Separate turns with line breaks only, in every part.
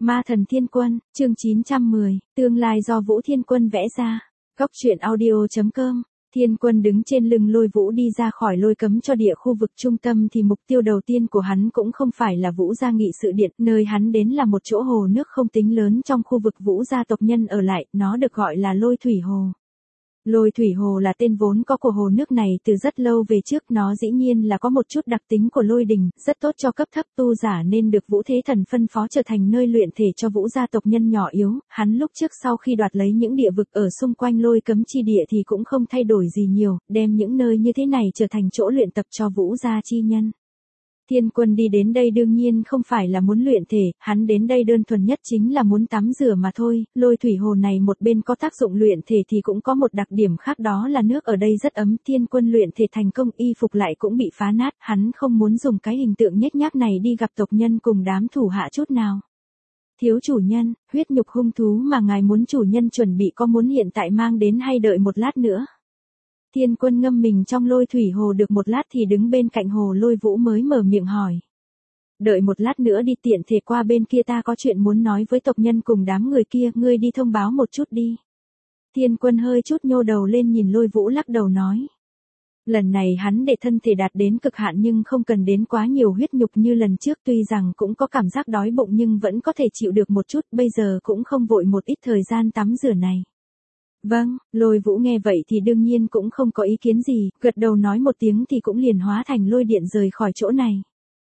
Ma thần Thiên Quân, chương 910, tương lai do Vũ Thiên Quân vẽ ra. Góc truyện audio.com. Thiên Quân đứng trên lưng Lôi Vũ đi ra khỏi lôi cấm cho địa khu vực trung tâm thì mục tiêu đầu tiên của hắn cũng không phải là Vũ gia nghị sự điện, nơi hắn đến là một chỗ hồ nước không tính lớn trong khu vực Vũ gia tộc nhân ở lại, nó được gọi là Lôi Thủy Hồ. Lôi Thủy Hồ là tên vốn có của hồ nước này từ rất lâu về trước, nó dĩ nhiên là có một chút đặc tính của lôi đình, rất tốt cho cấp thấp tu giả nên được Vũ Thế Thần phân phó trở thành nơi luyện thể cho Vũ gia tộc nhân nhỏ yếu. Hắn lúc trước sau khi đoạt lấy những địa vực ở xung quanh lôi cấm chi địa thì cũng không thay đổi gì nhiều, đem những nơi như thế này trở thành chỗ luyện tập cho Vũ gia chi nhân. Thiên Quân đi đến đây đương nhiên không phải là muốn luyện thể, hắn đến đây đơn thuần nhất chính là muốn tắm rửa mà thôi. Lôi thủy hồ này một bên có tác dụng luyện thể thì cũng có một đặc điểm khác, đó là nước ở đây rất ấm. Thiên Quân luyện thể thành công, y phục lại cũng bị phá nát, hắn không muốn dùng cái hình tượng nhếch nhác này đi gặp tộc nhân cùng đám thủ hạ chút nào. Thiếu chủ nhân, huyết nhục hung thú mà ngài muốn chủ nhân chuẩn bị có muốn hiện tại mang đến hay đợi một lát nữa? Thiên Quân ngâm mình trong lôi thủy hồ được một lát thì đứng bên cạnh hồ Lôi Vũ mới mở miệng hỏi. Đợi một lát nữa đi, tiện thể qua bên kia ta có chuyện muốn nói với tộc nhân cùng đám người kia, ngươi đi thông báo một chút đi. Thiên Quân hơi chút nhô đầu lên nhìn Lôi Vũ lắc đầu nói. Lần này hắn để thân thể đạt đến cực hạn nhưng không cần đến quá nhiều huyết nhục như lần trước, tuy rằng cũng có cảm giác đói bụng nhưng vẫn có thể chịu được một chút, bây giờ cũng không vội một ít thời gian tắm rửa này. Vâng, Lôi Vũ nghe vậy thì đương nhiên cũng không có ý kiến gì, gật đầu nói một tiếng thì cũng liền hóa thành lôi điện rời khỏi chỗ này.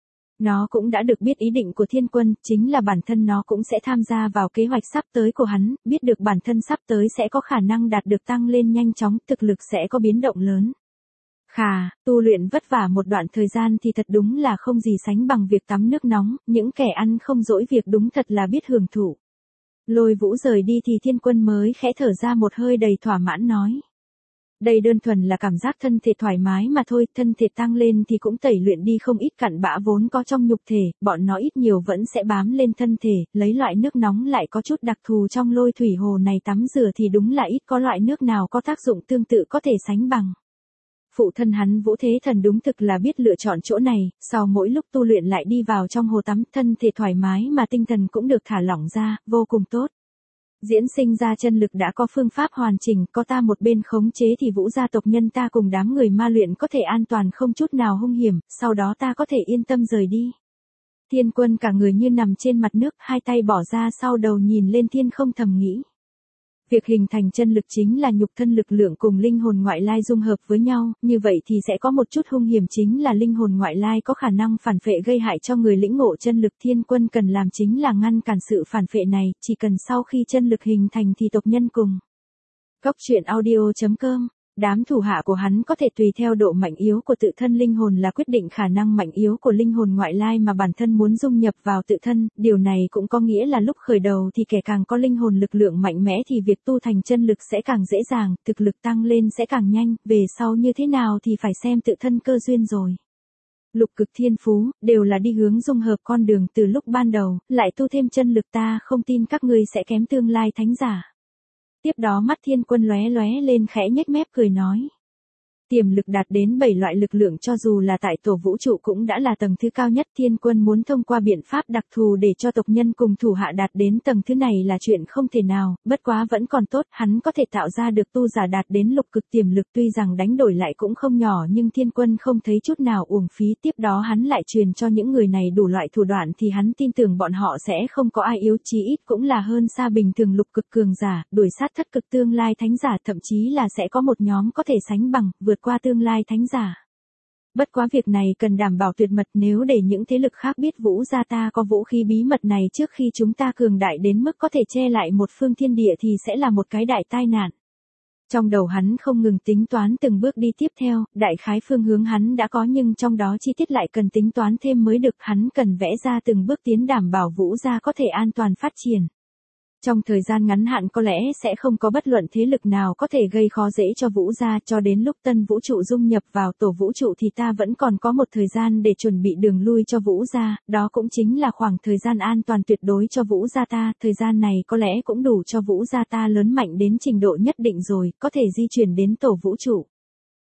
Nó cũng đã được biết ý định của Thiên Quân, chính là bản thân nó cũng sẽ tham gia vào kế hoạch sắp tới của hắn, biết được bản thân sắp tới sẽ có khả năng đạt được tăng lên nhanh chóng, thực lực sẽ có biến động lớn. Khà, tu luyện vất vả một đoạn thời gian thì thật đúng là không gì sánh bằng việc tắm nước nóng, những kẻ ăn không dỗi việc đúng thật là biết hưởng thụ. Lôi Vũ rời đi thì Thiên Quân mới khẽ thở ra một hơi đầy thỏa mãn nói. Đây đơn thuần là cảm giác thân thể thoải mái mà thôi, thân thể tăng lên thì cũng tẩy luyện đi không ít cặn bã vốn có trong nhục thể, bọn nó ít nhiều vẫn sẽ bám lên thân thể, lấy loại nước nóng lại có chút đặc thù trong lôi thủy hồ này tắm rửa thì đúng là ít có loại nước nào có tác dụng tương tự có thể sánh bằng. Phụ thân hắn Vũ Thế Thần đúng thực là biết lựa chọn chỗ này, sau mỗi lúc tu luyện lại đi vào trong hồ tắm, thân thể thoải mái mà tinh thần cũng được thả lỏng ra, vô cùng tốt. Diễn sinh ra chân lực đã có phương pháp hoàn chỉnh, có ta một bên khống chế thì Vũ gia tộc nhân ta cùng đám người ma luyện có thể an toàn không chút nào hung hiểm, sau đó ta có thể yên tâm rời đi. Thiên Quân cả người như nằm trên mặt nước, hai tay bỏ ra sau đầu nhìn lên thiên không thầm nghĩ. Việc hình thành chân lực chính là nhục thân lực lượng cùng linh hồn ngoại lai dung hợp với nhau, như vậy thì sẽ có một chút hung hiểm, chính là linh hồn ngoại lai có khả năng phản phệ gây hại cho người lĩnh ngộ chân lực. Thiên Quân cần làm chính là ngăn cản sự phản phệ này, chỉ cần sau khi chân lực hình thành thì tộc nhân cùng. Góc truyện audio.com. Đám thủ hạ của hắn có thể tùy theo độ mạnh yếu của tự thân linh hồn là quyết định khả năng mạnh yếu của linh hồn ngoại lai mà bản thân muốn dung nhập vào tự thân, điều này cũng có nghĩa là lúc khởi đầu thì kẻ càng có linh hồn lực lượng mạnh mẽ thì việc tu thành chân lực sẽ càng dễ dàng, thực lực tăng lên sẽ càng nhanh, về sau như thế nào thì phải xem tự thân cơ duyên rồi. Lục cực thiên phú, đều là đi hướng dung hợp con đường từ lúc ban đầu, lại tu thêm chân lực, ta không tin các ngươi sẽ kém tương lai thánh giả. Tiếp đó mắt Thiên Quân lóe lóe lên khẽ nhếch mép cười nói. Tiềm lực đạt đến 7 loại lực lượng cho dù là tại tổ vũ trụ cũng đã là tầng thứ cao nhất. Thiên Quân muốn thông qua biện pháp đặc thù để cho tộc nhân cùng thủ hạ đạt đến tầng thứ này là chuyện không thể nào, bất quá vẫn còn tốt, hắn có thể tạo ra được tu giả đạt đến lục cực tiềm lực, tuy rằng đánh đổi lại cũng không nhỏ nhưng Thiên Quân không thấy chút nào uổng phí. Tiếp đó hắn lại truyền cho những người này đủ loại thủ đoạn thì hắn tin tưởng bọn họ sẽ không có ai yếu, chí ít cũng là hơn xa bình thường lục cực cường giả, đuổi sát thất cực tương lai thánh giả, thậm chí là sẽ có một nhóm có thể sánh bằng, vượt qua tương lai thánh giả. Bất quá việc này cần đảm bảo tuyệt mật, nếu để những thế lực khác biết Vũ gia ta có vũ khí bí mật này trước khi chúng ta cường đại đến mức có thể che lại một phương thiên địa thì sẽ là một cái đại tai nạn. Trong đầu hắn không ngừng tính toán từng bước đi tiếp theo, đại khái phương hướng hắn đã có nhưng trong đó chi tiết lại cần tính toán thêm mới được, hắn cần vẽ ra từng bước tiến đảm bảo Vũ gia có thể an toàn phát triển. Trong thời gian ngắn hạn có lẽ sẽ không có bất luận thế lực nào có thể gây khó dễ cho Vũ gia, cho đến lúc tân vũ trụ dung nhập vào tổ vũ trụ thì ta vẫn còn có một thời gian để chuẩn bị đường lui cho Vũ gia, đó cũng chính là khoảng thời gian an toàn tuyệt đối cho Vũ gia ta, thời gian này có lẽ cũng đủ cho Vũ gia ta lớn mạnh đến trình độ nhất định rồi, có thể di chuyển đến tổ vũ trụ.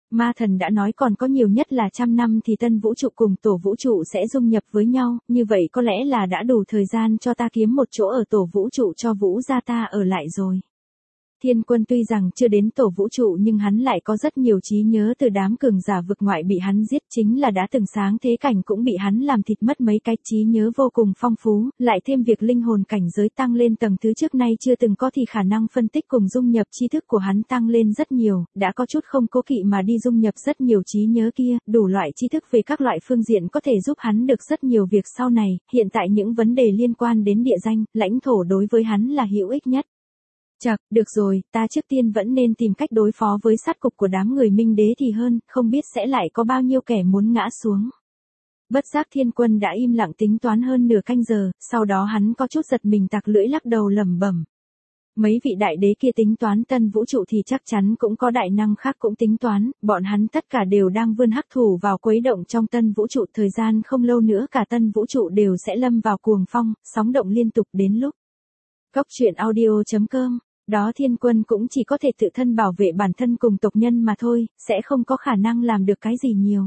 Ma thần đã nói còn có nhiều nhất là 100 năm thì tân vũ trụ cùng tổ vũ trụ sẽ dung nhập với nhau, như vậy có lẽ là đã đủ thời gian cho ta kiếm một chỗ ở tổ vũ trụ cho Vũ gia ta ở lại rồi. Thiên Quân tuy rằng chưa đến tổ vũ trụ nhưng hắn lại có rất nhiều trí nhớ từ đám cường giả vực ngoại bị hắn giết, chính là đã từng sáng thế cảnh cũng bị hắn làm thịt mất mấy cái, trí nhớ vô cùng phong phú, lại thêm việc linh hồn cảnh giới tăng lên tầng thứ trước nay chưa từng có thì khả năng phân tích cùng dung nhập tri thức của hắn tăng lên rất nhiều, đã có chút không cố kỵ mà đi dung nhập rất nhiều trí nhớ kia, đủ loại tri thức về các loại phương diện có thể giúp hắn được rất nhiều việc sau này, hiện tại những vấn đề liên quan đến địa danh, lãnh thổ đối với hắn là hữu ích nhất. Chậc, được rồi, ta trước tiên vẫn nên tìm cách đối phó với sát cục của đám người Minh Đế thì hơn, không biết sẽ lại có bao nhiêu kẻ muốn ngã xuống. Bất giác Thiên Quân đã im lặng tính toán hơn nửa canh giờ, sau đó hắn có chút giật mình tặc lưỡi lắc đầu lẩm bẩm. Mấy vị đại đế kia tính toán tân vũ trụ thì chắc chắn cũng có đại năng khác cũng tính toán, bọn hắn tất cả đều đang vươn hắc thủ vào quấy động trong tân vũ trụ, thời gian không lâu nữa cả tân vũ trụ đều sẽ lâm vào cuồng phong, sóng động liên tục đến lúc. Cốc truyện audio.com. Đó Thiên Quân cũng chỉ có thể tự thân bảo vệ bản thân cùng tộc nhân mà thôi, sẽ không có khả năng làm được cái gì nhiều.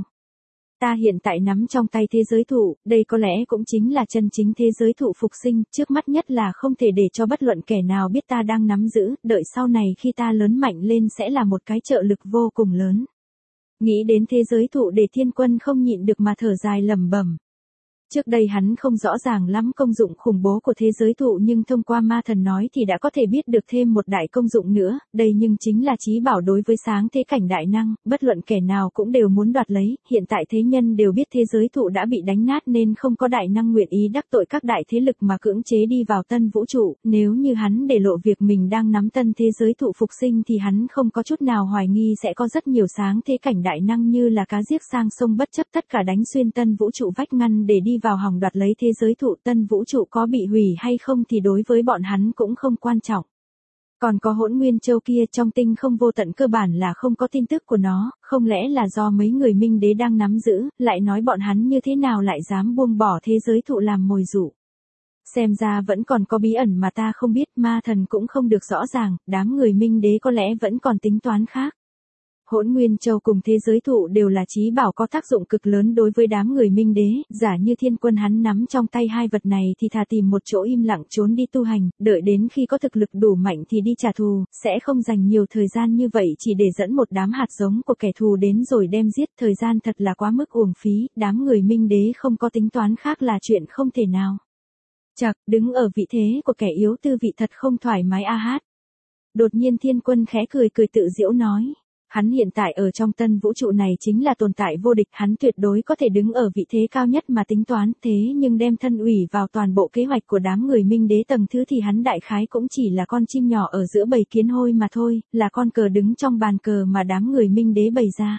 Ta hiện tại nắm trong tay thế giới thụ, đây có lẽ cũng chính là chân chính thế giới thụ phục sinh, trước mắt nhất là không thể để cho bất luận kẻ nào biết ta đang nắm giữ, đợi sau này khi ta lớn mạnh lên sẽ là một cái trợ lực vô cùng lớn. Nghĩ đến thế giới thụ để Thiên Quân không nhịn được mà thở dài lẩm bẩm. Trước đây hắn không rõ ràng lắm công dụng khủng bố của thế giới thụ nhưng thông qua ma thần nói thì đã có thể biết được thêm một đại công dụng nữa, đây nhưng chính là chí bảo đối với sáng thế cảnh đại năng, bất luận kẻ nào cũng đều muốn đoạt lấy, hiện tại thế nhân đều biết thế giới thụ đã bị đánh nát nên không có đại năng nguyện ý đắc tội các đại thế lực mà cưỡng chế đi vào tân vũ trụ, nếu như hắn để lộ việc mình đang nắm tân thế giới thụ phục sinh thì hắn không có chút nào hoài nghi sẽ có rất nhiều sáng thế cảnh đại năng như là cá giết sang sông bất chấp tất cả đánh xuyên tân vũ trụ vách ngăn để đi vào hòng đoạt lấy thế giới thụ, tân vũ trụ có bị hủy hay không thì đối với bọn hắn cũng không quan trọng. Còn có Hỗn Nguyên Châu kia trong tinh không vô tận cơ bản là không có tin tức của nó, không lẽ là do mấy người Minh Đế đang nắm giữ, lại nói bọn hắn như thế nào lại dám buông bỏ thế giới thụ làm mồi dụ. Xem ra vẫn còn có bí ẩn mà ta không biết, ma thần cũng không được rõ ràng, đám người Minh Đế có lẽ vẫn còn tính toán khác. Hỗn Nguyên Châu cùng thế giới thụ đều là chí bảo có tác dụng cực lớn đối với đám người Minh Đế, giả như Thiên Quân hắn nắm trong tay hai vật này thì thà tìm một chỗ im lặng trốn đi tu hành, đợi đến khi có thực lực đủ mạnh thì đi trả thù, sẽ không dành nhiều thời gian như vậy chỉ để dẫn một đám hạt giống của kẻ thù đến rồi đem giết, thời gian thật là quá mức uổng phí, đám người Minh Đế không có tính toán khác là chuyện không thể nào. Chậc, đứng ở vị thế của kẻ yếu tư vị thật không thoải mái a hát. Đột nhiên Thiên Quân khẽ cười tự giễu nói. Hắn hiện tại ở trong tân vũ trụ này chính là tồn tại vô địch, hắn tuyệt đối có thể đứng ở vị thế cao nhất mà tính toán, thế nhưng đem thân ủy vào toàn bộ kế hoạch của đám người Minh Đế tầng thứ thì hắn đại khái cũng chỉ là con chim nhỏ ở giữa bầy kiến hôi mà thôi, là con cờ đứng trong bàn cờ mà đám người Minh Đế bày ra.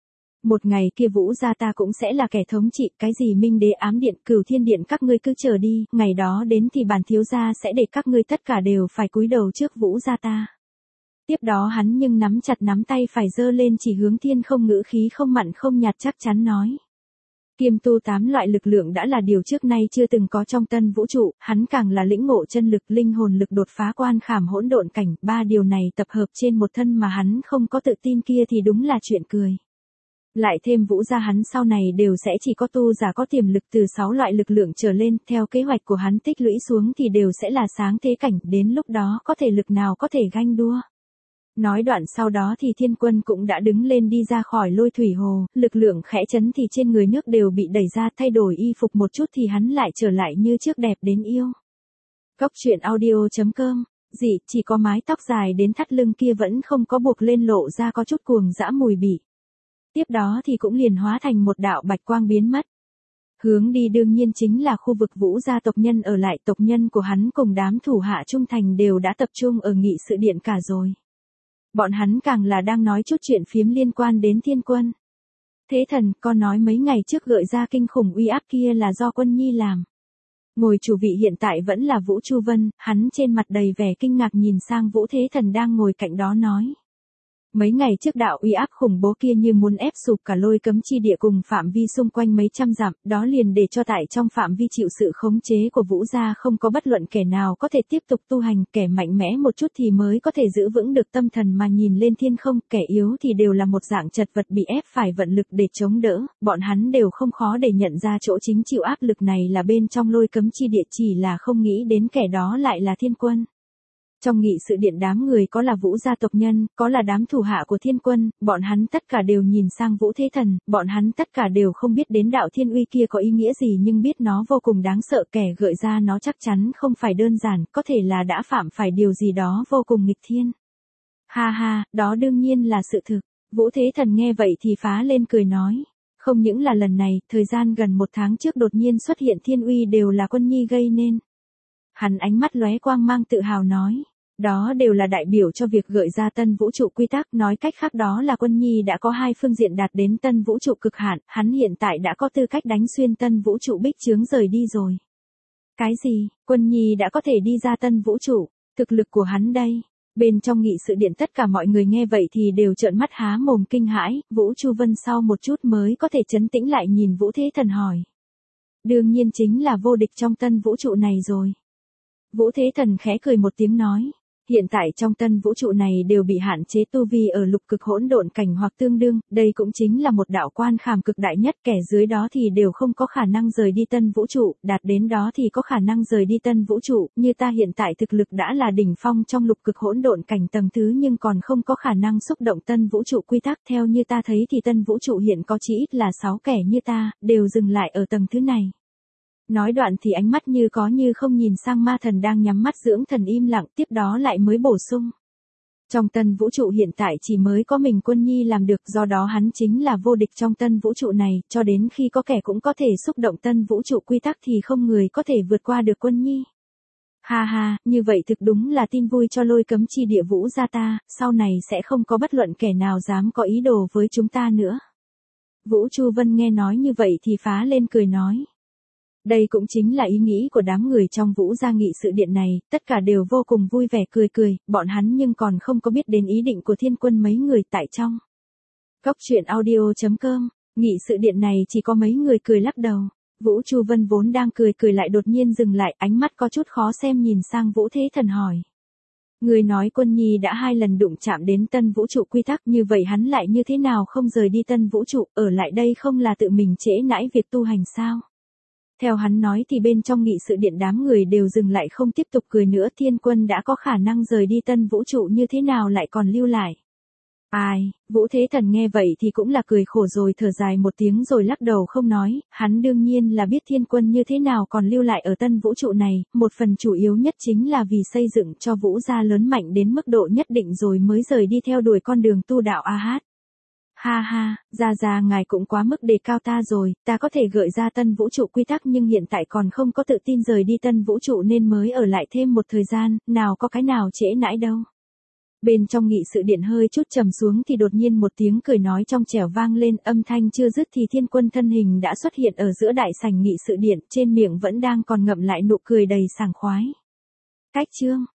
Một ngày kia Vũ gia ta cũng sẽ là kẻ thống trị, cái gì Minh Đế ám điện, Cửu Thiên điện các ngươi cứ chờ đi, ngày đó đến thì bản thiếu gia sẽ để các ngươi tất cả đều phải cúi đầu trước Vũ gia ta. Tiếp đó hắn nhưng nắm chặt nắm tay phải giơ lên chỉ hướng thiên không, ngữ khí không mặn không nhạt chắc chắn nói. Kiêm tu 8 loại lực lượng đã là điều trước nay chưa từng có trong tân vũ trụ, hắn càng là lĩnh ngộ chân lực, linh hồn lực, đột phá quan khảm hỗn độn cảnh, 3 điều này tập hợp trên một thân mà hắn không có tự tin kia thì đúng là chuyện cười. Lại thêm Vũ gia hắn sau này đều sẽ chỉ có tu giả có tiềm lực từ 6 loại lực lượng trở lên, theo kế hoạch của hắn tích lũy xuống thì đều sẽ là sáng thế cảnh, đến lúc đó có thể lực nào có thể ganh đua. Nói đoạn sau đó thì Thiên Quân cũng đã đứng lên đi ra khỏi Lôi Thủy Hồ, lực lượng khẽ chấn thì trên người nước đều bị đẩy ra, thay đổi y phục một chút thì hắn lại trở lại như trước đẹp đến yêu. Cốc truyện audio.com, chỉ có mái tóc dài đến thắt lưng kia vẫn không có buộc lên lộ ra có chút cuồng dã mùi bỉ. Tiếp đó thì cũng liền hóa thành một đạo bạch quang biến mất. Hướng đi đương nhiên chính là khu vực Vũ gia tộc nhân ở lại, tộc nhân của hắn cùng đám thủ hạ trung thành đều đã tập trung ở nghị sự điện cả rồi. Bọn hắn càng là đang nói chút chuyện phiếm liên quan đến Thiên Quân. Thế thần, con nói mấy ngày trước gợi ra kinh khủng uy áp kia là do Quân Nhi làm. Ngồi chủ vị hiện tại vẫn là Vũ Chu Vân, hắn trên mặt đầy vẻ kinh ngạc nhìn sang Vũ Thế Thần đang ngồi cạnh đó nói. Mấy ngày trước đạo uy áp khủng bố kia như muốn ép sụp cả lôi cấm chi địa cùng phạm vi xung quanh mấy trăm dặm, đó liền để cho tại trong phạm vi chịu sự khống chế của Vũ gia không có bất luận kẻ nào có thể tiếp tục tu hành, kẻ mạnh mẽ một chút thì mới có thể giữ vững được tâm thần mà nhìn lên thiên không, kẻ yếu thì đều là một dạng chật vật bị ép phải vận lực để chống đỡ, bọn hắn đều không khó để nhận ra chỗ chính chịu áp lực này là bên trong lôi cấm chi địa, chỉ là không nghĩ đến kẻ đó lại là Thiên Quân. Trong nghị sự điện đám người có là Vũ gia tộc nhân, có là đám thủ hạ của Thiên Quân, bọn hắn tất cả đều nhìn sang Vũ Thế Thần, bọn hắn tất cả đều không biết đến đạo thiên uy kia có ý nghĩa gì nhưng biết nó vô cùng đáng sợ, kẻ gợi ra nó chắc chắn không phải đơn giản, có thể là đã phạm phải điều gì đó vô cùng nghịch thiên. Ha ha, đó đương nhiên là sự thực. Vũ Thế Thần nghe vậy thì phá lên cười nói. Không những là lần này, thời gian gần 1 tháng trước đột nhiên xuất hiện thiên uy đều là Quân Nhi gây nên. Hắn ánh mắt lóe quang mang tự hào nói. Đó đều là đại biểu cho việc gợi ra tân vũ trụ quy tắc, nói cách khác đó là Quân Nhi đã có 2 phương diện đạt đến tân vũ trụ cực hạn, hắn hiện tại đã có tư cách đánh xuyên tân vũ trụ bích chướng rời đi rồi. Cái gì, Quân Nhi đã có thể đi ra tân vũ trụ, thực lực của hắn đây. Bên trong nghị sự điện tất cả mọi người nghe vậy thì đều trợn mắt há mồm kinh hãi, Vũ Chu Vân sau một chút mới có thể trấn tĩnh lại nhìn Vũ Thế Thần hỏi. Đương nhiên chính là vô địch trong tân vũ trụ này rồi. Vũ Thế Thần khẽ cười một tiếng nói. Hiện tại trong tân vũ trụ này đều bị hạn chế tu vi ở lục cực hỗn độn cảnh hoặc tương đương, đây cũng chính là một đạo quan khảm cực đại nhất, kẻ dưới đó thì đều không có khả năng rời đi tân vũ trụ, đạt đến đó thì có khả năng rời đi tân vũ trụ, như ta hiện tại thực lực đã là đỉnh phong trong lục cực hỗn độn cảnh tầng thứ nhưng còn không có khả năng xúc động tân vũ trụ quy tắc, theo như ta thấy thì tân vũ trụ hiện có chỉ ít là 6 kẻ như ta, đều dừng lại ở tầng thứ này. Nói đoạn thì ánh mắt như có như không nhìn sang ma thần đang nhắm mắt dưỡng thần im lặng, tiếp đó lại mới bổ sung. Trong tân vũ trụ hiện tại chỉ mới có mình Quân Nhi làm được, do đó hắn chính là vô địch trong tân vũ trụ này, cho đến khi có kẻ cũng có thể xúc động tân vũ trụ quy tắc thì không người có thể vượt qua được Quân Nhi. Ha ha, như vậy thực đúng là tin vui cho lôi cấm chi địa Vũ gia ta, sau này sẽ không có bất luận kẻ nào dám có ý đồ với chúng ta nữa. Vũ Chu Vân nghe nói như vậy thì phá lên cười nói. Đây cũng chính là ý nghĩ của đám người trong Vũ gia nghị sự điện này, tất cả đều vô cùng vui vẻ cười cười, bọn hắn nhưng còn không có biết đến ý định của Thiên Quân mấy người tại trong. Góc truyện audio.com, nghị sự điện này chỉ có mấy người cười lắc đầu. Vũ Chu Vân vốn đang cười lại đột nhiên dừng lại, ánh mắt có chút khó xem nhìn sang Vũ Thế Thần hỏi. Người nói Quân Nhi đã 2 lần đụng chạm đến tân vũ trụ quy tắc, như vậy hắn lại như thế nào không rời đi tân vũ trụ, ở lại đây không là tự mình trễ nãi việc tu hành sao? Theo hắn nói thì bên trong nghị sự điện đám người đều dừng lại không tiếp tục cười nữa, Thiên Quân đã có khả năng rời đi tân vũ trụ như thế nào lại còn lưu lại. Ai, Vũ Thế Thần nghe vậy thì cũng là cười khổ rồi thở dài một tiếng rồi lắc đầu không nói, hắn đương nhiên là biết Thiên Quân như thế nào còn lưu lại ở tân vũ trụ này, một phần chủ yếu nhất chính là vì xây dựng cho Vũ gia lớn mạnh đến mức độ nhất định rồi mới rời đi theo đuổi con đường tu đạo a hát. Ha ha, gia ngài cũng quá mức đề cao ta rồi, ta có thể gợi ra tân vũ trụ quy tắc nhưng hiện tại còn không có tự tin rời đi tân vũ trụ nên mới ở lại thêm một thời gian, nào có cái nào trễ nãi đâu. Bên trong nghị sự điện hơi chút trầm xuống thì đột nhiên một tiếng cười nói trong trẻo vang lên, âm thanh chưa dứt thì Thiên Quân thân hình đã xuất hiện ở giữa đại sảnh nghị sự điện, trên miệng vẫn đang còn ngậm lại nụ cười đầy sảng khoái. Cách chương